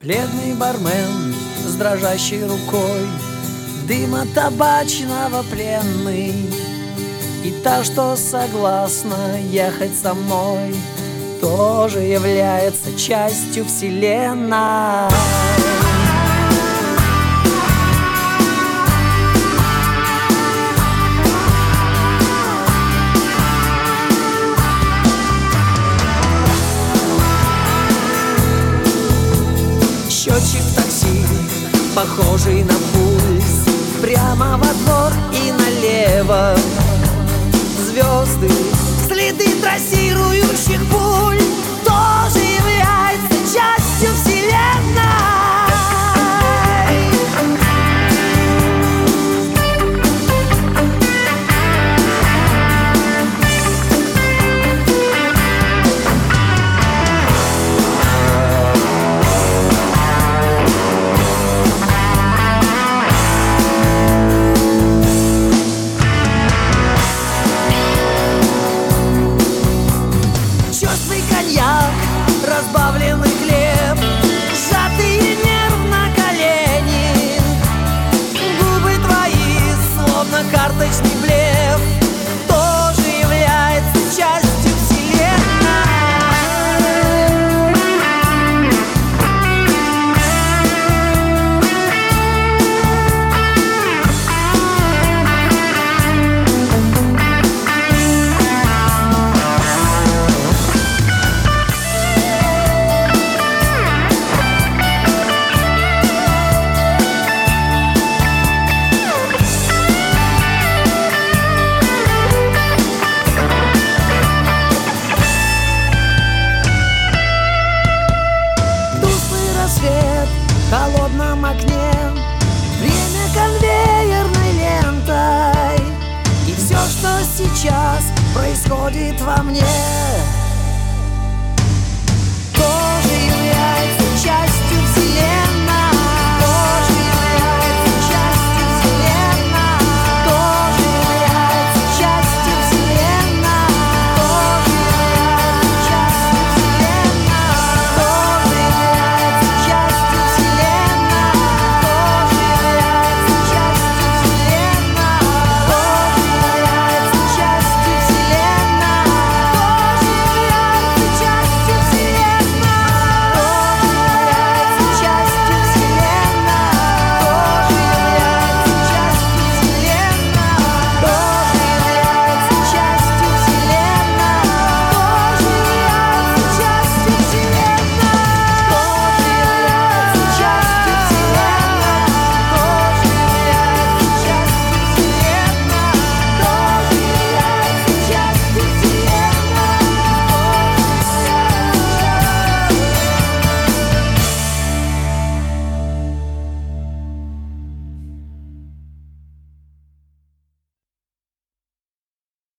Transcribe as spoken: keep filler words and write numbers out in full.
Бледный бармен с дрожащей рукой, дыма табачного пленный, и та, что согласна ехать со мной, тоже является частью вселенной. Счетчик такси, похожий на пульс, прямо во двор и налево. Звезды, следы трассирующих пуль, тоже является частью вселенной. Разбавленный хлеб, сжатые нервно колени, губы твои, словно карточный блеф, тоже является частью вселенной. В холодном окне время конвейерной лентой, и все, что сейчас происходит во мне,